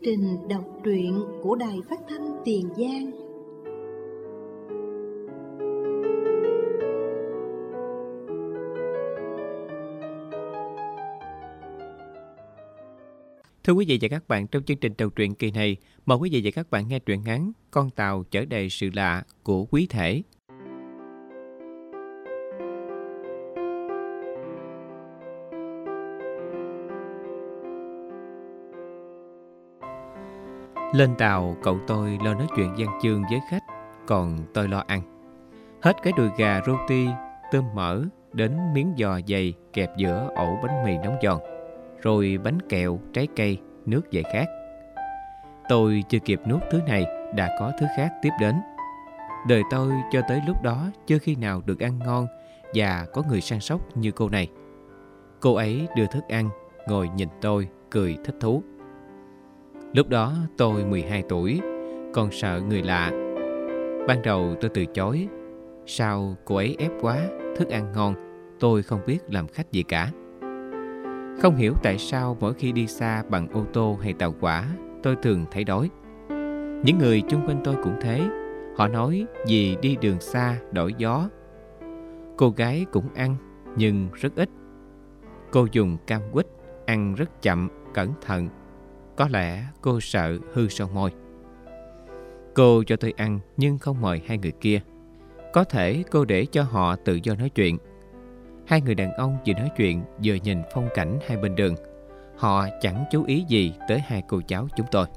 trình đọc truyện của Đài Phát thanh Tiền Giang. Thưa quý vị và các bạn, trong chương trình đọc truyện kỳ này, mời quý vị và các bạn nghe truyện ngắn Con tàu chở đầy sự lạ của Quý Thể. Lên tàu, cậu tôi lo nói chuyện văn chương với khách, còn tôi lo ăn. Hết cái đùi gà roti, tôm mỡ, đến miếng giò dày kẹp giữa ổ bánh mì nóng giòn, rồi bánh kẹo, trái cây, nước giải khát. Tôi chưa kịp nuốt thứ này, đã có thứ khác tiếp đến. Đời tôi cho tới lúc đó chưa khi nào được ăn ngon và có người săn sóc như cô này. Cô ấy đưa thức ăn, ngồi nhìn tôi, cười thích thú. Lúc đó tôi 12 tuổi, còn sợ người lạ. Ban đầu tôi từ chối. Sao cô ấy ép quá, thức ăn ngon, tôi không biết làm khách gì cả. Không hiểu tại sao mỗi khi đi xa bằng ô tô hay tàu hỏa, tôi thường thấy đói. Những người chung quanh tôi cũng thế. Họ nói vì đi đường xa đổi gió. Cô gái cũng ăn, nhưng rất ít. Cô dùng cam quýt, ăn rất chậm, cẩn thận. Có lẽ cô sợ hư son môi. Cô cho tôi ăn nhưng không mời hai người kia. Có thể cô để cho họ tự do nói chuyện. Hai người đàn ông vừa nói chuyện vừa nhìn phong cảnh hai bên đường. Họ chẳng chú ý gì tới hai cô cháu chúng tôi.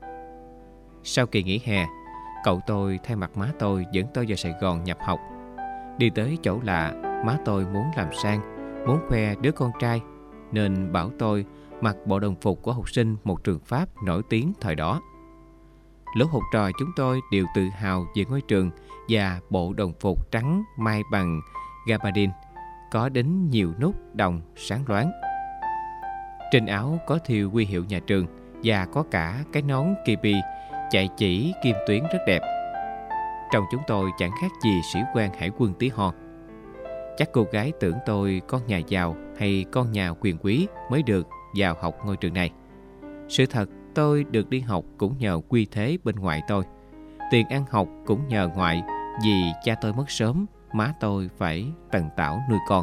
Sau kỳ nghỉ hè, cậu tôi thay mặt má tôi dẫn tôi vào Sài Gòn nhập học. Đi tới chỗ lạ, má tôi muốn làm sang, muốn khoe đứa con trai, nên bảo tôi mặc bộ đồng phục của học sinh một trường Pháp nổi tiếng thời đó. Lũ học trò chúng tôi đều tự hào về ngôi trường và bộ đồng phục trắng may bằng gabardine, có đến nhiều nút đồng sáng loáng. Trên áo có thêu huy hiệu nhà trường và có cả cái nón kipi chạy chỉ kim tuyến rất đẹp. Trông chúng tôi chẳng khác gì sĩ quan hải quân tí hon. Chắc cô gái tưởng tôi con nhà giàu hay con nhà quyền quý mới được vào học ngôi trường này. Sự thật, tôi được đi học cũng nhờ quy thế bên ngoại tôi. Tiền ăn học cũng nhờ ngoại, vì cha tôi mất sớm, má tôi phải tần tảo nuôi con.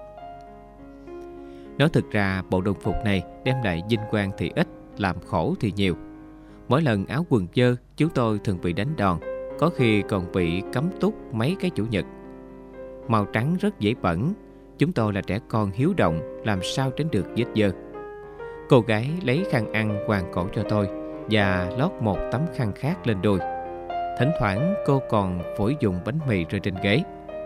Nói thực ra, bộ đồng phục này đem lại vinh quang thì ít, làm khổ thì nhiều. Mỗi lần áo quần dơ, chúng tôi thường bị đánh đòn, có khi còn bị cấm túc mấy cái chủ nhật. Màu trắng rất dễ bẩn, chúng tôi là trẻ con hiếu động, làm sao tránh được vết dơ. Cô gái lấy khăn ăn quàng cổ cho tôi và lót một tấm khăn khác lên đùi. Thỉnh thoảng cô còn phủi dùng bánh mì rơi trên ghế.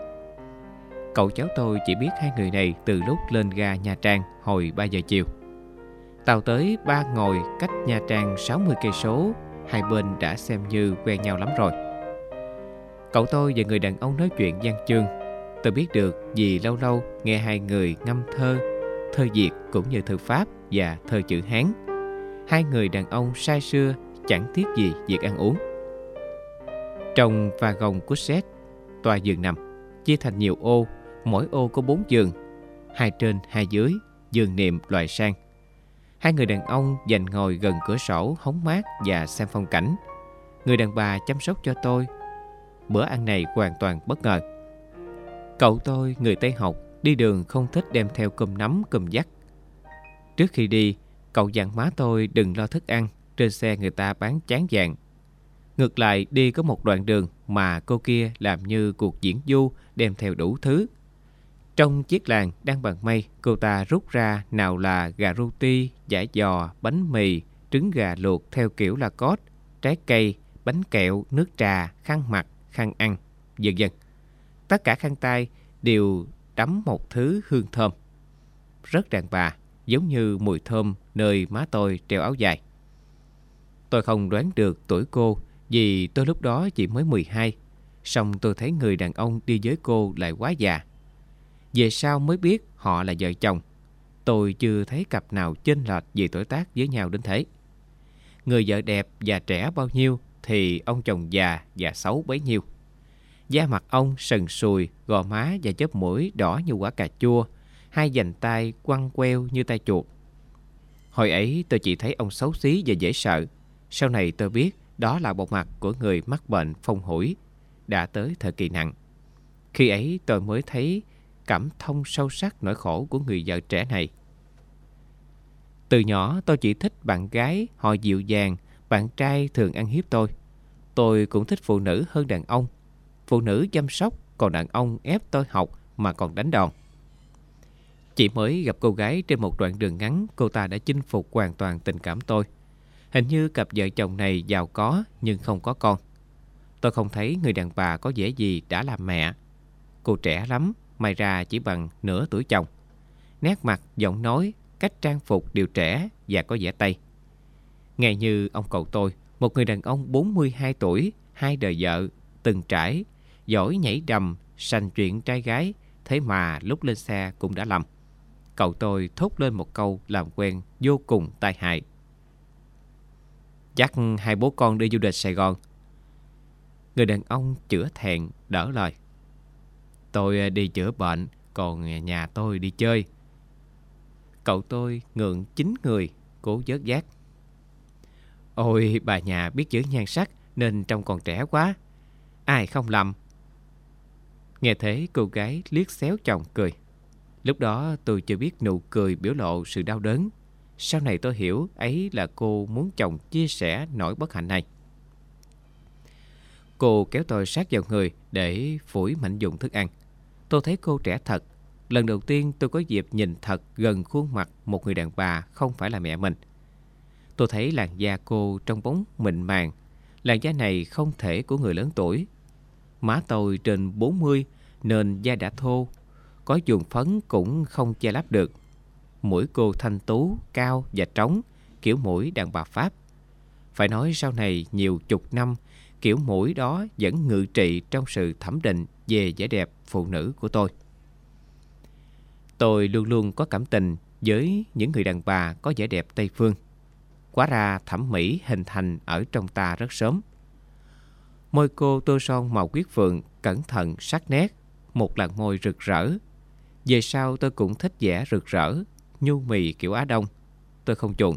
Cậu cháu tôi chỉ biết hai người này từ lúc lên ga Nha Trang hồi 3 giờ chiều. Tàu tới Ba Ngòi cách Nha Trang 60 cây số, hai bên đã xem như quen nhau lắm rồi. Cậu tôi và người đàn ông nói chuyện văn chương. Tôi biết được vì lâu lâu nghe hai người ngâm thơ, thơ Việt cũng như thơ Pháp và thơ chữ Hán. Hai người đàn ông say sưa chẳng tiếc gì việc ăn uống. Trong wagon cassette, toa giường nằm chia thành nhiều ô, mỗi ô có 4 giường, 2 trên 2 dưới, giường niệm loại sang. Hai người đàn ông dành ngồi gần cửa sổ hóng mát và xem phong cảnh. Người đàn bà chăm sóc cho tôi. Bữa ăn này hoàn toàn bất ngờ. Cậu tôi, người Tây học, đi đường không thích đem theo cơm nắm, cơm dắt. Trước khi đi, cậu dặn má tôi đừng lo thức ăn, trên xe người ta bán chán vàng. Ngược lại, đi có một đoạn đường mà cô kia làm như cuộc diễn du, đem theo đủ thứ. Trong chiếc làng đang bằng mây, cô ta rút ra nào là gà roti, chả giò, bánh mì, trứng gà luộc theo kiểu Lacoste, trái cây, bánh kẹo, nước trà, khăn mặt, khăn ăn, vân vân. Tất cả khăn tay đều đắm một thứ hương thơm. Rất đàn bà, giống như mùi thơm nơi má tôi treo áo dài. Tôi không đoán được tuổi cô vì tôi lúc đó chỉ mới 12. Song tôi thấy người đàn ông đi với cô lại quá già. Về sau mới biết họ là vợ chồng. Tôi chưa thấy cặp nào chênh lệch về tuổi tác với nhau đến thế. Người vợ đẹp và trẻ bao nhiêu thì ông chồng già và xấu bấy nhiêu. Da mặt ông sần sùi, gò má và chóp mũi đỏ như quả cà chua, hai vành tay quăng queo như tay chuột. Hồi ấy tôi chỉ thấy ông xấu xí và dễ sợ, Sau này tôi biết đó là bộ mặt của người mắc bệnh phong hủi, đã tới thời kỳ nặng. Khi ấy tôi mới thấy cảm thông sâu sắc nỗi khổ của người vợ trẻ này. Từ nhỏ tôi chỉ thích bạn gái họ dịu dàng, bạn trai thường ăn hiếp tôi. Tôi cũng thích phụ nữ hơn đàn ông. Phụ nữ chăm sóc, còn đàn ông ép tôi học mà còn đánh đòn. Chỉ mới gặp cô gái trên một đoạn đường ngắn, cô ta đã chinh phục hoàn toàn tình cảm tôi. Hình như cặp vợ chồng này giàu có nhưng không có con. Tôi không thấy người đàn bà có vẻ gì đã làm mẹ. Cô trẻ lắm, may ra chỉ bằng nửa tuổi chồng. Nét mặt, giọng nói, cách trang phục đều trẻ và có vẻ Tây. Nghe như ông cậu tôi, một người đàn ông 42 tuổi, 2 đời vợ, từng trải, giỏi nhảy đầm, sành chuyện trai gái, thế mà lúc lên xe cũng đã lầm. Cậu tôi thốt lên một câu làm quen vô cùng tai hại. Chắc hai bố con đi du lịch Sài Gòn. Người đàn ông chữa thẹn đỡ lời. Tôi đi chữa bệnh, còn nhà tôi đi chơi. Cậu tôi ngượng chín người, cố vớt vát. Ôi, bà nhà biết giữ nhan sắc nên trông còn trẻ quá. Ai không lầm. Nghe thế cô gái liếc xéo chồng cười. Lúc đó tôi chưa biết nụ cười biểu lộ sự đau đớn. Sau này tôi hiểu ấy là cô muốn chồng chia sẻ nỗi bất hạnh này. Cô kéo tôi sát vào người để phủi mảnh dụng thức ăn. Tôi thấy cô trẻ thật. Lần đầu tiên tôi có dịp nhìn thật gần khuôn mặt một người đàn bà không phải là mẹ mình. Tôi thấy làn da cô trong bóng mịn màng. Làn da này không thể của người lớn tuổi. Má tôi trên 40 nên da đã thô. Có dùng phấn cũng không che lấp được. Mũi cô thanh tú, cao và trống, kiểu mũi đàn bà Pháp. Phải nói sau này nhiều chục năm, kiểu mũi đó vẫn ngự trị trong sự thẩm định về vẻ đẹp phụ nữ của tôi. Tôi luôn luôn có cảm tình với những người đàn bà có vẻ đẹp Tây phương. Hóa ra thẩm mỹ hình thành ở trong ta rất sớm. Môi cô tô son màu huyết phượng, cẩn thận sắc nét, một làn môi rực rỡ. Về sau tôi cũng thích vẻ rực rỡ, nhu mì kiểu Á Đông. Tôi không chuộng.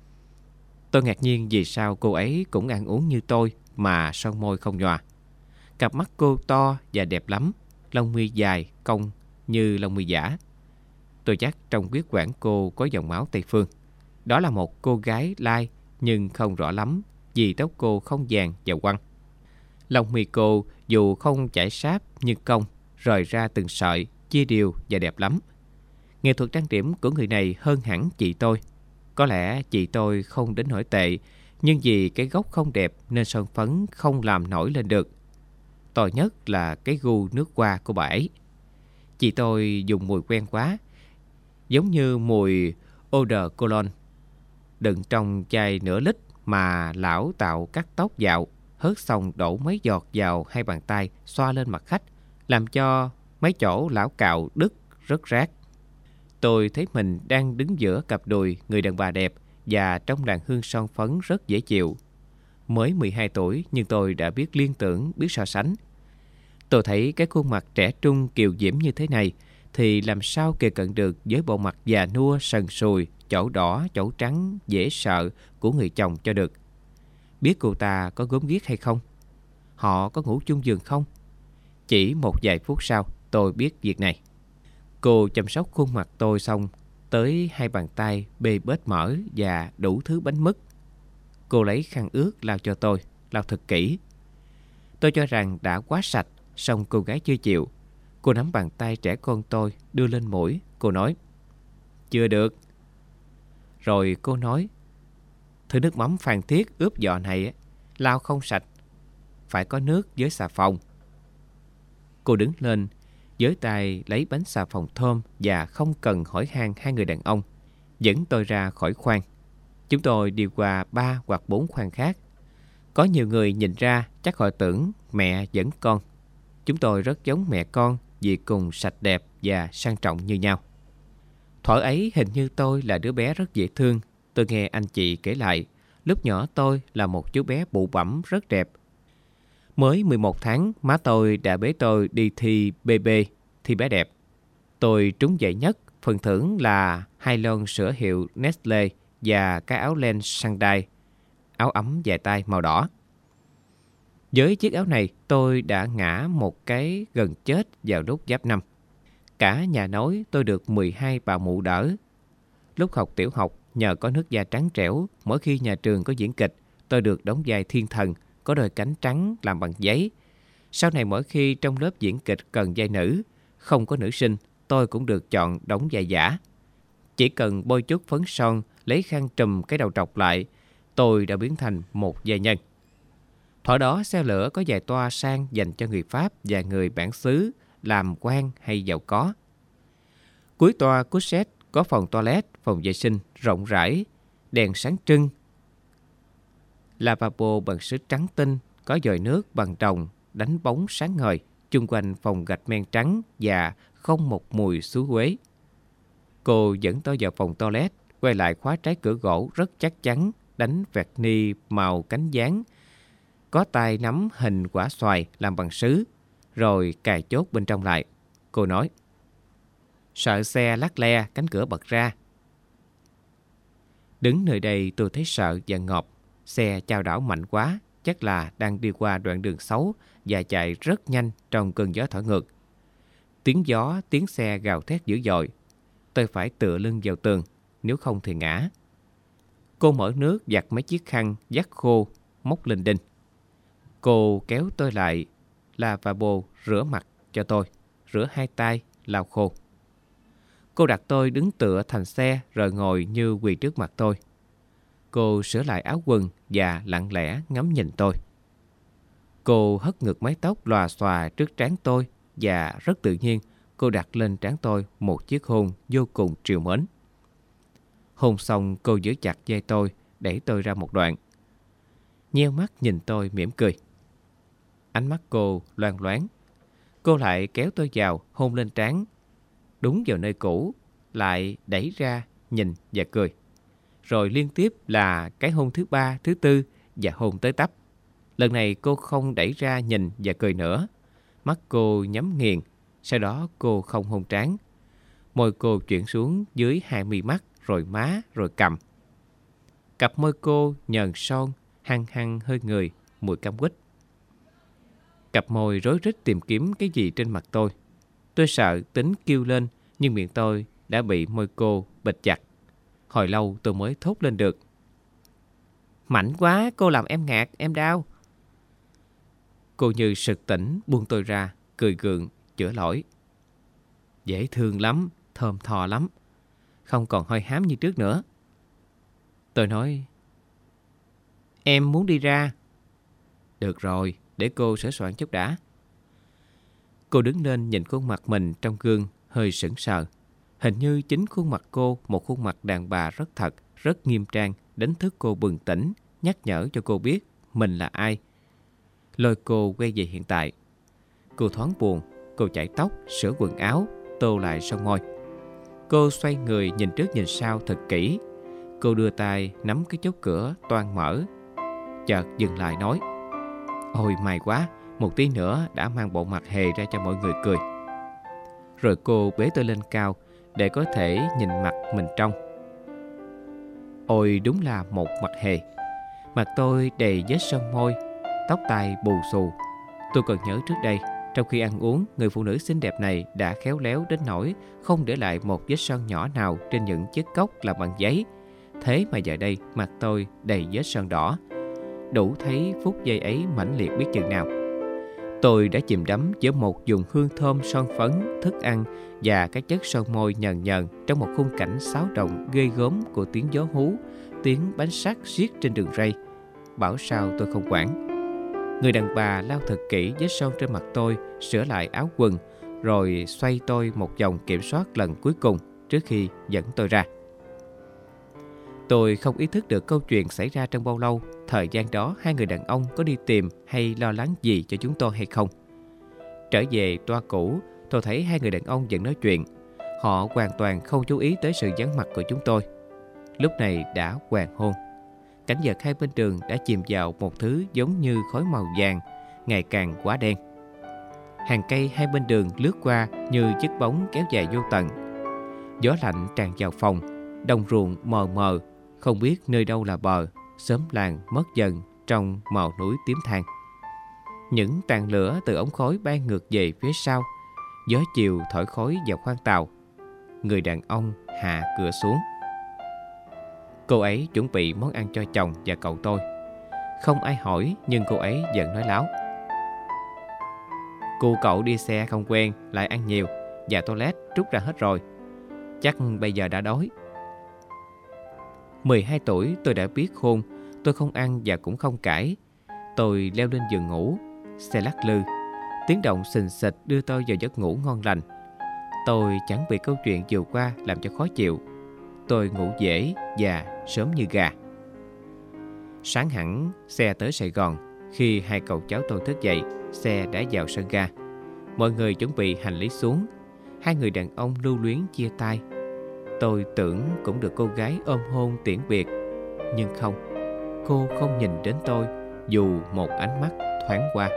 Tôi ngạc nhiên vì sao cô ấy cũng ăn uống như tôi mà son môi không nhòa. Cặp mắt cô to và đẹp lắm, lông mi dài, cong như lông mi giả. Tôi chắc trong huyết quản cô có dòng máu Tây phương. Đó là một cô gái lai nhưng không rõ lắm vì tóc cô không vàng và quăn. Lông mi cô dù không chảy sáp như cong, rời ra từng sợi, chia đều và đẹp lắm. Nghệ thuật trang điểm của người này hơn hẳn chị tôi. Có lẽ chị tôi không đến nổi tệ, nhưng vì cái gốc không đẹp nên son phấn không làm nổi lên được. Tồi nhất là cái gu nước hoa của bà ấy. Chị tôi dùng mùi quen quá, giống như mùi eau de cologne. Đựng trong chai nửa lít mà lão tạo cắt tóc dạo, hớt xong đổ mấy giọt vào hai bàn tay xoa lên mặt khách, làm cho mấy chỗ lão cạo đứt rất rát. Tôi thấy mình đang đứng giữa cặp đùi người đàn bà đẹp và trong làn hương son phấn rất dễ chịu. Mới 12 tuổi nhưng tôi đã biết liên tưởng, biết so sánh. Tôi thấy cái khuôn mặt trẻ trung kiều diễm như thế này thì làm sao kề cận được với bộ mặt già nua sần sùi, chỗ đỏ, chỗ trắng, dễ sợ của người chồng cho được. Biết cô ta có gớm ghiếc hay không? Họ có ngủ chung giường không? Chỉ một vài phút sau tôi biết việc này. Cô chăm sóc khuôn mặt tôi xong, tới hai bàn tay bê bết mỡ và đủ thứ bánh mứt. Cô lấy khăn ướt lau cho tôi, lau thật kỹ. Tôi cho rằng đã quá sạch, song cô gái chưa chịu. Cô nắm bàn tay trẻ con tôi đưa lên mũi. Cô nói, chưa được. Rồi cô nói, thứ nước mắm Phan Thiết ướp giò này lau không sạch, phải có nước với xà phòng. Cô đứng lên, với tay lấy bánh xà phòng thơm và không cần hỏi han hai người đàn ông, dẫn tôi ra khỏi khoang. Chúng tôi đi qua 3 hoặc 4 khoang khác. Có nhiều người nhìn ra chắc họ tưởng mẹ dẫn con. Chúng tôi rất giống mẹ con vì cùng sạch đẹp và sang trọng như nhau. Thuở ấy hình như tôi là đứa bé rất dễ thương. Tôi nghe anh chị kể lại, lúc nhỏ tôi là một chú bé bụ bẫm rất đẹp. Mới 11 tháng, má tôi đã bế tôi đi thi BB, thi bé đẹp. Tôi trúng giải nhất, phần thưởng là 2 lon sữa hiệu Nestle và cái áo len Sandai. áo ấm dài tay màu đỏ. Với chiếc áo này, tôi đã ngã một cái gần chết vào lúc Giáp Năm. Cả nhà nói tôi được 12 bà mụ đỡ. Lúc học tiểu học, nhờ có nước da trắng trẻo, mỗi khi nhà trường có diễn kịch, tôi được đóng vai thiên thần, có đôi cánh trắng làm bằng giấy. Sau này mỗi khi trong lớp diễn kịch cần vai nữ, không có nữ sinh, tôi cũng được chọn đóng vai giả. Chỉ cần bôi chút phấn son, lấy khăn trùm cái đầu trọc lại, tôi đã biến thành một vai nhân. Thuở đó xe lửa có vài toa sang dành cho người Pháp và người bản xứ, làm quan hay giàu có. Cuối toa Cusset có phòng toilet, phòng vệ sinh rộng rãi, đèn sáng trưng, lavabo bằng sứ trắng tinh, có dòi nước bằng đồng đánh bóng sáng ngời, chung quanh phòng gạch men trắng và không một mùi xứ Huế. Cô dẫn tôi vào phòng toilet, quay lại khóa trái cửa gỗ rất chắc chắn, đánh vẹt ni màu cánh gián, có tay nắm hình quả xoài làm bằng sứ, rồi cài chốt bên trong lại. Cô nói: "Sợ xe lắc le, cánh cửa bật ra." Đứng nơi đây tôi thấy sợ và ngộp. Xe chao đảo mạnh quá, chắc là đang đi qua đoạn đường xấu và chạy rất nhanh trong cơn gió thổi ngược. Tiếng gió, tiếng xe gào thét dữ dội. Tôi phải tựa lưng vào tường, nếu không thì ngã. Cô mở nước giặt mấy chiếc khăn vắt khô, móc lên đinh. Cô kéo tôi lại lavabo rửa mặt cho tôi, rửa hai tay, lau khô. Cô đặt tôi đứng tựa thành xe rồi ngồi như quỳ trước mặt tôi. Cô sửa lại áo quần và lặng lẽ ngắm nhìn tôi. Cô hất ngược mái tóc lòa xòa trước trán tôi và rất tự nhiên cô đặt lên trán tôi một chiếc hôn vô cùng trìu mến. Hôn xong cô giữ chặt vai tôi, đẩy tôi ra một đoạn. Nheo mắt nhìn tôi mỉm cười. Ánh mắt cô loang loáng. Cô lại kéo tôi vào, hôn lên trán, đúng vào nơi cũ, lại đẩy ra, nhìn và cười. Rồi liên tiếp là cái hôn thứ ba, thứ tư và hôn tới tấp. Lần này cô không đẩy ra nhìn và cười nữa. Mắt cô nhắm nghiền, sau đó cô không hôn trán. Môi cô chuyển xuống dưới hai mi mắt, rồi má, rồi cằm. Cặp môi cô nhờn son, hăng hăng hơi người, mùi cam quýt. Cặp môi rối rít tìm kiếm cái gì trên mặt tôi. Tôi sợ tính kêu lên, nhưng miệng tôi đã bị môi cô bịt chặt. Hồi lâu tôi mới thốt lên được: "Mạnh quá, cô làm em ngạt, em đau." Cô như sực tỉnh buông tôi ra, cười gượng, chữa lỗi: "Dễ thương lắm, thơm tho lắm, không còn hôi hám như trước nữa." Tôi nói: "Em muốn đi ra." "Được rồi, để cô sửa soạn chút đã." Cô đứng lên nhìn khuôn mặt mình trong gương, hơi sững sờ. Hình như chính khuôn mặt cô, một khuôn mặt đàn bà rất thật, rất nghiêm trang, đánh thức cô bừng tỉnh, nhắc nhở cho cô biết mình là ai, lôi cô quay về hiện tại. Cô thoáng buồn, cô chải tóc, sửa quần áo, tô lại son môi. Cô xoay người nhìn trước nhìn sau thật kỹ. Cô đưa tay nắm cái chốt cửa toang mở, chợt dừng lại nói: "Ôi may quá, một tí nữa đã mang bộ mặt hề ra cho mọi người cười." Rồi cô bế tôi lên cao để có thể nhìn mặt mình trong. Ôi đúng là một mặt hề. Mặt tôi đầy vết son môi, tóc tai bù xù. Tôi còn nhớ trước đây, trong khi ăn uống, người phụ nữ xinh đẹp này đã khéo léo đến nỗi không để lại một vết son nhỏ nào trên những chiếc cốc làm bằng giấy. Thế mà giờ đây mặt tôi đầy vết son đỏ, đủ thấy phút giây ấy mãnh liệt biết chừng nào. Tôi đã chìm đắm giữa một vùng hương thơm son phấn, thức ăn và cái chất son môi nhờn nhờn trong một khung cảnh xáo động ghê gớm của tiếng gió hú, tiếng bánh sắt xiết trên đường ray. Bảo sao tôi không quản. Người đàn bà lau thật kỹ vết son trên mặt tôi, sửa lại áo quần, rồi xoay tôi một vòng kiểm soát lần cuối cùng trước khi dẫn tôi ra. Tôi không ý thức được câu chuyện xảy ra trong bao lâu. Thời gian đó hai người đàn ông có đi tìm hay lo lắng gì cho chúng tôi hay không? Trở về toa cũ, tôi thấy hai người đàn ông vẫn nói chuyện. Họ hoàn toàn không chú ý tới sự vắng mặt của chúng tôi. Lúc này đã hoàng hôn. Cảnh vật hai bên đường đã chìm vào một thứ giống như khói màu vàng, ngày càng quá đen. Hàng cây hai bên đường lướt qua như chiếc bóng kéo dài vô tận. Gió lạnh tràn vào phòng, đồng ruộng mờ mờ, không biết nơi đâu là bờ, xóm làng mất dần trong màu núi tím than. Những tàn lửa từ ống khói bay ngược về phía sau. Gió chiều thổi khói vào khoang tàu. Người đàn ông hạ cửa xuống. Cô ấy chuẩn bị món ăn cho chồng và cậu tôi. Không ai hỏi, nhưng cô ấy vẫn nói láo. Cô cậu đi xe không quen, lại ăn nhiều, và toilet rút ra hết rồi. Chắc bây giờ đã đói. 12 tuổi tôi đã biết khôn. Tôi không ăn và cũng không cãi. Tôi leo lên giường ngủ. Xe lắc lư. Tiếng động xình xịch đưa tôi vào giấc ngủ ngon lành. Tôi chẳng bị câu chuyện vừa qua làm cho khó chịu. Tôi ngủ dễ và sớm như gà. Sáng hẳn xe tới Sài Gòn. Khi hai cậu cháu tôi thức dậy, xe đã vào sân ga. Mọi người chuẩn bị hành lý xuống. Hai người đàn ông lưu luyến chia tay. Tôi tưởng cũng được cô gái ôm hôn tiễn biệt. Nhưng không, cô không nhìn đến tôi dù một ánh mắt thoáng qua.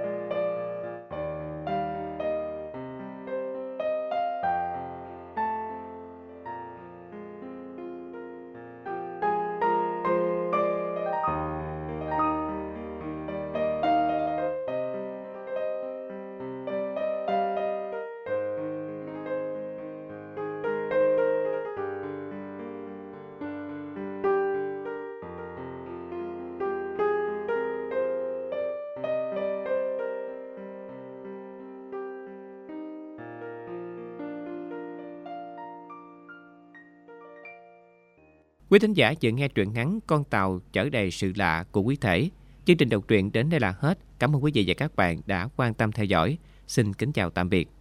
Quý thính giả vừa nghe truyện ngắn Con tàu chở đầy sự lạ của Quý Thể. Chương trình đọc truyện đến đây là hết. Cảm ơn quý vị và các bạn đã quan tâm theo dõi. Xin kính chào tạm biệt.